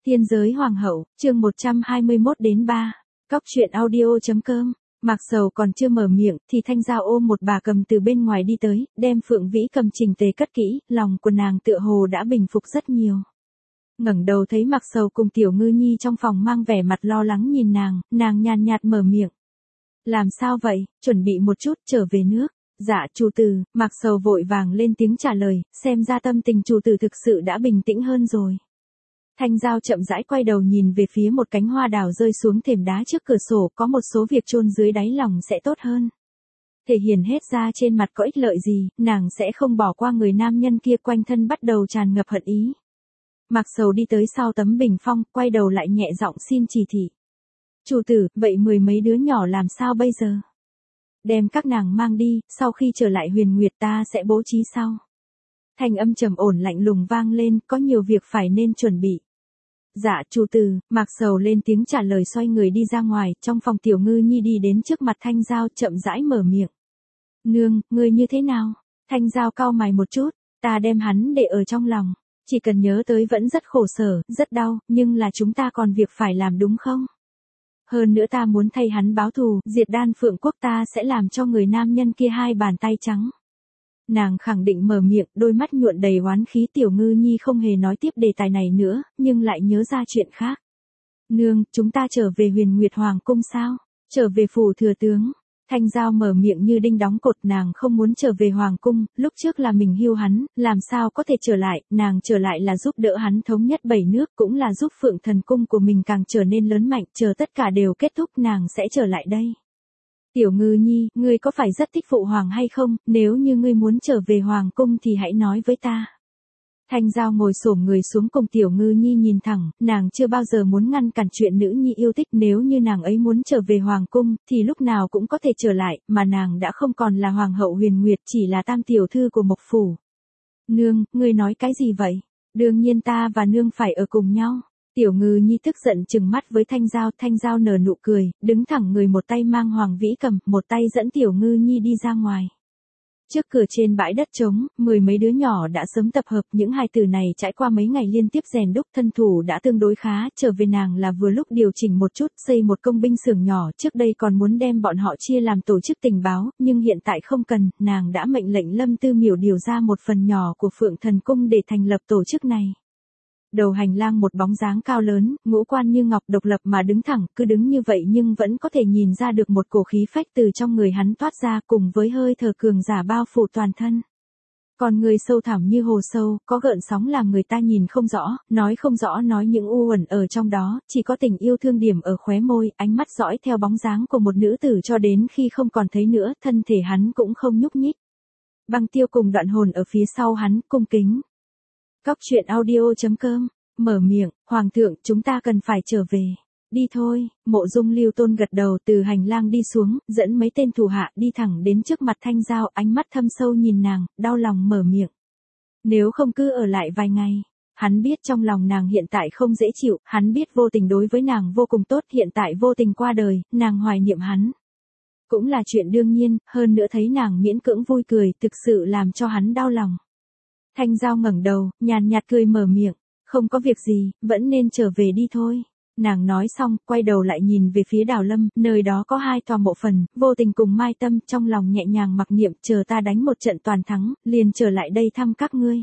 Tiên giới hoàng hậu, chương 121 đến 3. Cóc truyện audio.com. Mạc Sầu còn chưa mở miệng thì Thanh Giao ôm một bà cầm từ bên ngoài đi tới, đem Phượng Vĩ cầm chỉnh tề cất kỹ, lòng của nàng tựa hồ đã bình phục rất nhiều. Ngẩng đầu thấy Mạc Sầu cùng Tiểu Ngư Nhi trong phòng mang vẻ mặt lo lắng nhìn nàng nhàn nhạt mở miệng. Làm sao vậy, chuẩn bị một chút trở về nước. Dạ chủ tử, Mạc Sầu vội vàng lên tiếng trả lời, xem ra tâm tình chủ tử thực sự đã bình tĩnh hơn rồi. Thanh Giao chậm rãi quay đầu nhìn về phía một cánh hoa đào rơi xuống thềm đá trước cửa sổ, có một số việc chôn dưới đáy lòng sẽ tốt hơn. Thể hiện hết ra trên mặt có ích lợi gì, nàng sẽ không bỏ qua người nam nhân kia, quanh thân bắt đầu tràn ngập hận ý. Mạc Sầu đi tới sau tấm bình phong, quay đầu lại nhẹ giọng xin chỉ thị. Chủ tử, vậy mười mấy đứa nhỏ làm sao bây giờ? Đem các nàng mang đi, sau khi trở lại Huyền Nguyệt ta sẽ bố trí sau. Thanh âm trầm ổn lạnh lùng vang lên, có nhiều việc phải nên chuẩn bị. Dạ chủ tử, Mạc Sầu lên tiếng trả lời, xoay người đi ra ngoài. Trong phòng Tiểu Ngư Nhi đi đến trước mặt Thanh Giao, chậm rãi mở miệng. Nương, ngươi như thế nào? Thanh Giao cau mày một chút, ta đem hắn để ở trong lòng. Chỉ cần nhớ tới vẫn rất khổ sở, rất đau, nhưng là chúng ta còn việc phải làm đúng không? Hơn nữa ta muốn thay hắn báo thù, diệt Đan Phượng Quốc, ta sẽ làm cho người nam nhân kia hai bàn tay trắng. Nàng khẳng định mở miệng, đôi mắt nhuộn đầy oán khí. Tiểu Ngư Nhi không hề nói tiếp đề tài này nữa, nhưng lại nhớ ra chuyện khác. Nương, chúng ta trở về Huyền Nguyệt Hoàng cung sao? Trở về phủ thừa tướng. Thanh Giao mở miệng như đinh đóng cột, nàng không muốn trở về Hoàng cung, lúc trước là mình hưu hắn, làm sao có thể trở lại, nàng trở lại là giúp đỡ hắn thống nhất 7 nước, cũng là giúp Phượng Thần cung của mình càng trở nên lớn mạnh, chờ tất cả đều kết thúc nàng sẽ trở lại đây. Tiểu Ngư Nhi, ngươi có phải rất thích phụ hoàng hay không, nếu như ngươi muốn trở về Hoàng cung thì hãy nói với ta. Thanh Giao ngồi xổm người xuống cùng Tiểu Ngư Nhi nhìn thẳng, nàng chưa bao giờ muốn ngăn cản chuyện nữ nhi yêu thích, nếu như nàng ấy muốn trở về Hoàng cung, thì lúc nào cũng có thể trở lại, mà nàng đã không còn là Hoàng hậu Huyền Nguyệt, chỉ là tam tiểu thư của Mộc Phủ. Nương, ngươi nói cái gì vậy? Đương nhiên ta và nương phải ở cùng nhau. Tiểu Ngư Nhi tức giận trừng mắt với Thanh Giao nở nụ cười, đứng thẳng người, một tay mang Hoàng Vĩ cầm, một tay dẫn Tiểu Ngư Nhi đi ra ngoài. Trước cửa trên bãi đất trống, mười mấy đứa nhỏ đã sớm tập hợp, những hài tử này trải qua mấy ngày liên tiếp rèn đúc, thân thủ đã tương đối khá, trở về nàng là vừa lúc điều chỉnh một chút, xây một công binh xưởng nhỏ, trước đây còn muốn đem bọn họ chia làm tổ chức tình báo, nhưng hiện tại không cần, nàng đã mệnh lệnh Lâm Tư Miểu điều ra một phần nhỏ của Phượng Thần cung để thành lập tổ chức này. Đầu hành lang một bóng dáng cao lớn, ngũ quan như ngọc, độc lập mà đứng thẳng, cứ đứng như vậy nhưng vẫn có thể nhìn ra được một cổ khí phách từ trong người hắn toát ra, cùng với hơi thở cường giả bao phủ toàn thân. Còn người sâu thẳm như hồ sâu, có gợn sóng làm người ta nhìn không rõ, nói không rõ, nói những u uẩn ở trong đó, chỉ có tình yêu thương điểm ở khóe môi, ánh mắt dõi theo bóng dáng của một nữ tử cho đến khi không còn thấy nữa, thân thể hắn cũng không nhúc nhích. Băng Tiêu cùng Đoạn Hồn ở phía sau hắn, cung kính. Cóc truyện audio.com, mở miệng, Hoàng thượng, chúng ta cần phải trở về. Đi thôi, Mộ Dung Lưu Tôn gật đầu, từ hành lang đi xuống, dẫn mấy tên thủ hạ đi thẳng đến trước mặt Thanh Giao, ánh mắt thâm sâu nhìn nàng, đau lòng mở miệng. Nếu không cứ ở lại vài ngày. Hắn biết trong lòng nàng hiện tại không dễ chịu, hắn biết vô tình đối với nàng vô cùng tốt, hiện tại vô tình qua đời, nàng hoài niệm hắn. Cũng là chuyện đương nhiên, hơn nữa thấy nàng miễn cưỡng vui cười, thực sự làm cho hắn đau lòng. Thanh Giao ngẩng đầu, nhàn nhạt cười mở miệng, không có việc gì, vẫn nên trở về đi thôi. Nàng nói xong, quay đầu lại nhìn về phía Đào Lâm, nơi đó có hai tòa mộ phần, vô tình cùng Mai Tâm, trong lòng nhẹ nhàng mặc niệm, chờ ta đánh một trận toàn thắng, liền trở lại đây thăm các ngươi.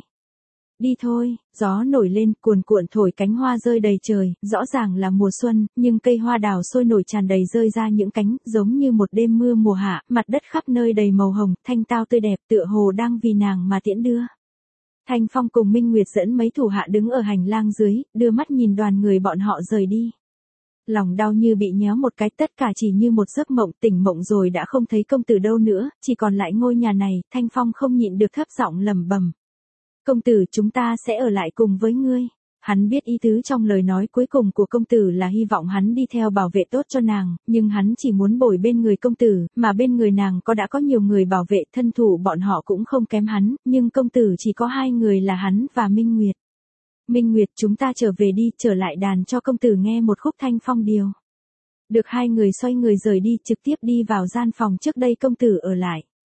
Đi thôi, gió nổi lên, cuồn cuộn thổi, cánh hoa rơi đầy trời, rõ ràng là mùa xuân, nhưng cây hoa đào sôi nổi tràn đầy rơi ra những cánh, giống như một đêm mưa mùa hạ, mặt đất khắp nơi đầy màu hồng, thanh tao tươi đẹp, tựa hồ đang vì nàng mà tiễn đưa. Thanh Phong cùng Minh Nguyệt dẫn mấy thủ hạ đứng ở hành lang dưới, đưa mắt nhìn đoàn người bọn họ rời đi. Lòng đau như bị nhéo một cái, tất cả chỉ như một giấc mộng, tỉnh mộng rồi đã không thấy công tử đâu nữa, chỉ còn lại ngôi nhà này. Thanh Phong không nhịn được thấp giọng lẩm bẩm. Công tử, chúng ta sẽ ở lại cùng với ngươi. Hắn biết ý tứ trong lời nói cuối cùng của công tử là hy vọng hắn đi theo bảo vệ tốt cho nàng, nhưng hắn chỉ muốn bồi bên người công tử, mà bên người nàng đã có nhiều người bảo vệ, thân thủ bọn họ cũng không kém hắn, nhưng công tử chỉ có hai người là hắn và Minh Nguyệt. Minh Nguyệt, chúng ta trở về đi, trở lại đàn cho công tử nghe một khúc Thanh Phong điều. Được, hai người xoay người rời đi, trực tiếp đi vào gian phòng trước đây công tử ở lại.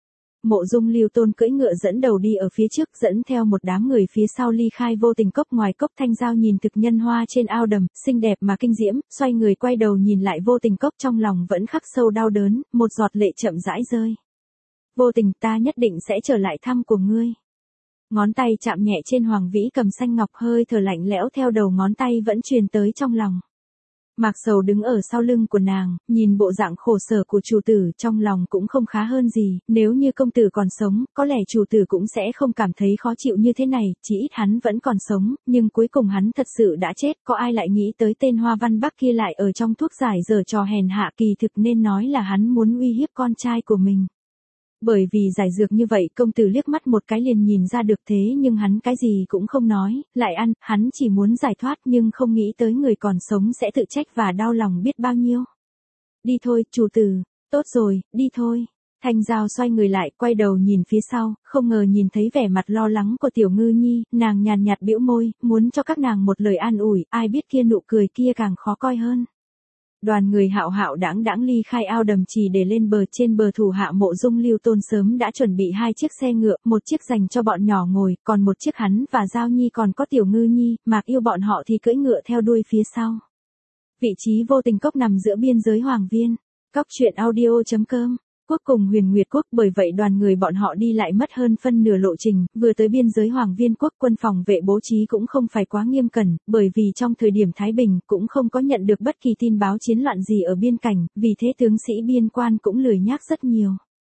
Mộ Dung Lưu Tôn cưỡi ngựa dẫn đầu đi ở phía trước, dẫn theo một đám người phía sau ly khai Vô Tình Cốc. Ngoài cốc Thanh Giao nhìn thực nhân hoa trên ao đầm, xinh đẹp mà kinh diễm, xoay người quay đầu nhìn lại Vô Tình Cốc, trong lòng vẫn khắc sâu đau đớn, một giọt lệ chậm rãi rơi. Vô Tình, ta nhất định sẽ trở lại thăm của ngươi. Ngón tay chạm nhẹ trên hoàng vĩ cầm xanh ngọc, hơi thở lạnh lẽo theo đầu ngón tay vẫn truyền tới trong lòng. Mạc Sầu đứng ở sau lưng của nàng, nhìn bộ dạng khổ sở của chủ tử, trong lòng cũng không khá hơn gì, nếu như công tử còn sống, có lẽ chủ tử cũng sẽ không cảm thấy khó chịu như thế này, chỉ ít hắn vẫn còn sống, nhưng cuối cùng hắn thật sự đã chết, có ai lại nghĩ tới tên Hoa Văn Bắc kia lại ở trong thuốc giải giở trò hèn hạ, kỳ thực nên nói là hắn muốn uy hiếp con trai của mình. Bởi vì giải dược như vậy, công tử liếc mắt một cái liền nhìn ra được, thế nhưng hắn cái gì cũng không nói, lại ăn, hắn chỉ muốn giải thoát nhưng không nghĩ tới người còn sống sẽ tự trách và đau lòng biết bao nhiêu. Đi thôi, chủ tử, tốt rồi, đi thôi. Thanh Giao xoay người lại, quay đầu nhìn phía sau, không ngờ nhìn thấy vẻ mặt lo lắng của Tiểu Ngư Nhi, nàng nhàn nhạt bĩu môi, muốn cho các nàng một lời an ủi, ai biết kia nụ cười kia càng khó coi hơn. Đoàn người hạo hạo đãng đãng ly khai ao đầm chỉ để lên bờ, trên bờ thủ hạ Mộ Dung Lưu Tôn sớm đã chuẩn bị 2 chiếc xe ngựa, một chiếc dành cho bọn nhỏ ngồi, còn một chiếc hắn và Giao Nhi còn có Tiểu Ngư Nhi, Mạc Yêu bọn họ thì cưỡi ngựa theo đuôi phía sau. Vị trí Vô Tình Cốc nằm giữa biên giới Hoàng Viên. Cốc truyện audio.com. Quốc cùng Huyền Nguyệt Quốc, bởi vậy đoàn người bọn họ đi lại mất hơn phân nửa lộ trình, vừa tới biên giới Hoàng Viên Quốc, quân phòng vệ bố trí cũng không phải quá nghiêm cẩn, bởi vì trong thời điểm Thái Bình cũng không có nhận được bất kỳ tin báo chiến loạn gì ở biên cảnh, vì thế tướng sĩ biên quan cũng lười nhác rất nhiều.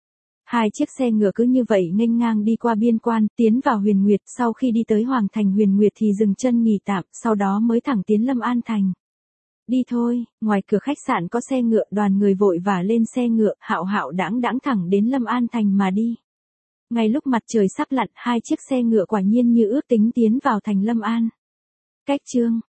2 chiếc xe ngựa cứ như vậy nghênh ngang đi qua biên quan, tiến vào Huyền Nguyệt, sau khi đi tới Hoàng thành Huyền Nguyệt thì dừng chân nghỉ tạm, sau đó mới thẳng tiến Lâm An thành. Đi thôi, ngoài cửa khách sạn có xe ngựa, đoàn người vội vã lên xe ngựa, hạo hạo đãng đãng thẳng đến Lâm An thành mà đi. Ngay lúc mặt trời sắp lặn, 2 chiếc xe ngựa quả nhiên như ước tính tiến vào thành Lâm An. Cách chương